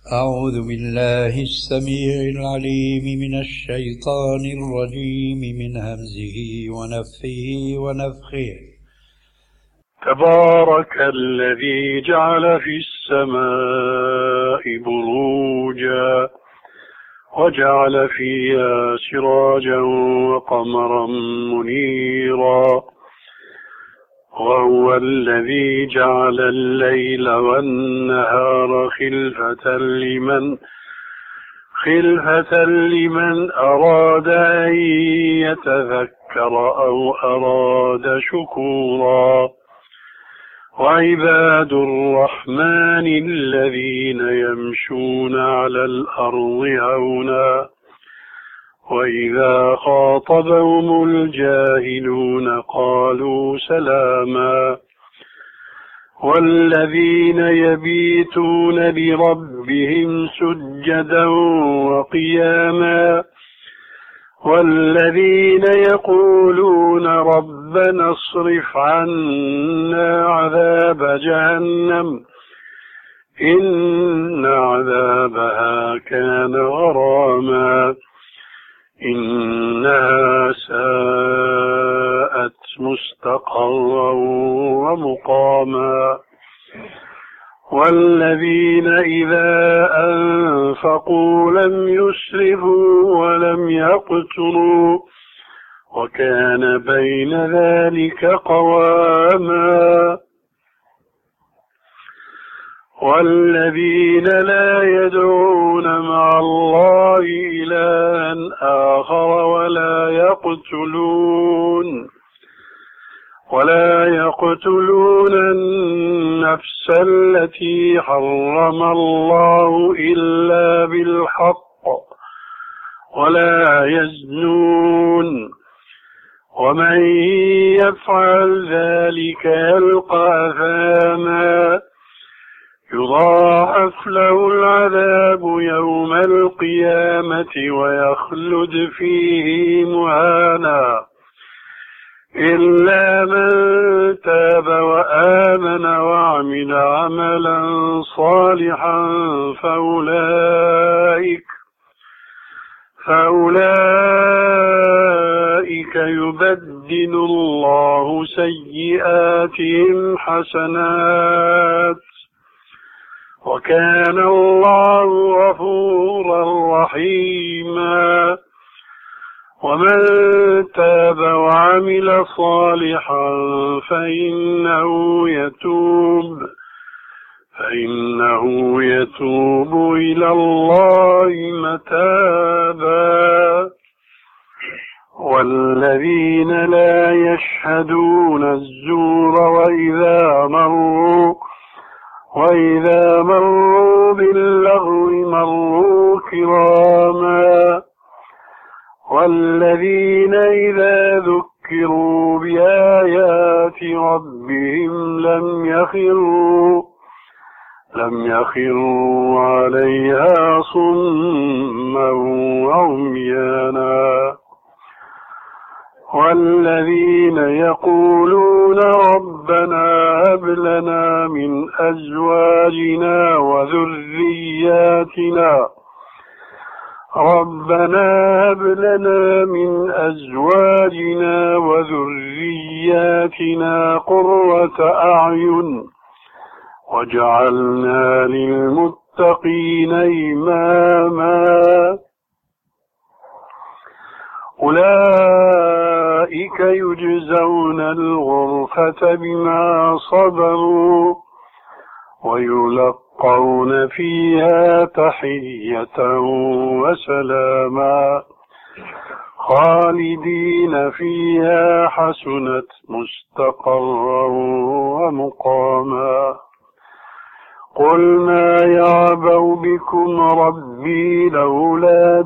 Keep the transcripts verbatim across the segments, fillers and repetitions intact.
أعوذ بالله السميع العليم من الشيطان الرجيم من همزه ونفخه ونفخه. تبارك الذي جعل في السماء بروجا وجعل فيها سراجا وقمرا منيرا، وهو الذي جعل الليل والنهار خلفة لمن خلفة لمن أراد أن يتذكر أو أراد شكورا. وعباد الرحمن الذين يمشون على الأرض هونا وإذا خاطبهم الجاهلون قالوا سلاما. والذين يبيتون لربهم سجدا وقياما، والذين يقولون ربنا اصرف عنا عذاب جهنم إن عذابها كان غراما إنها ساءت مستقرا ومقاما. والذين إذا أنفقوا لم يسرفوا ولم يقتروا وكان بين ذلك قواما. والذين لا يدعون مع الله إلها آخر ولا يقتلون ولا يقتلون النفس التي حرم الله إلا بالحق ولا يزنون، ومن يفعل ذلك يلقى أثاما يضاعف له العذاب يوم القيامة ويخلد فيه مهانا إلا من تاب وآمن وعمل عملا صالحا فأولئك فأولئك يبدل الله سيئاتهم حسنات وكان الله غفورا رحيما. ومن تاب وعمل صالحا فإنه يتوب فإنه يتوب إلى الله متابا. والذين لا يشهدون الزور وإذا مروا وإذا مروا باللغو مروا كراما. والذين إذا ذكروا بآيات ربهم لم يخروا لم يخروا عليها صما وعميانا. والذين يقولون ربنا هب لنا من أزواجنا وذرياتنا ربنا هب لنا من أزواجنا وذرياتنا قرة أعين واجعلنا للمتقين إماما. أولئك يجزون الغرفة بما صبروا ويلقون فيها تحية وسلاما خالدين فيها حسنت مستقرا ومقاما. قل ما يعبأ بكم ربي لولا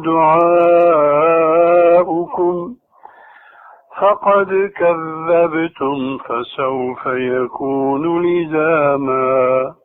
دعاؤكم فقد كذبتم فسوف يكون لزاما.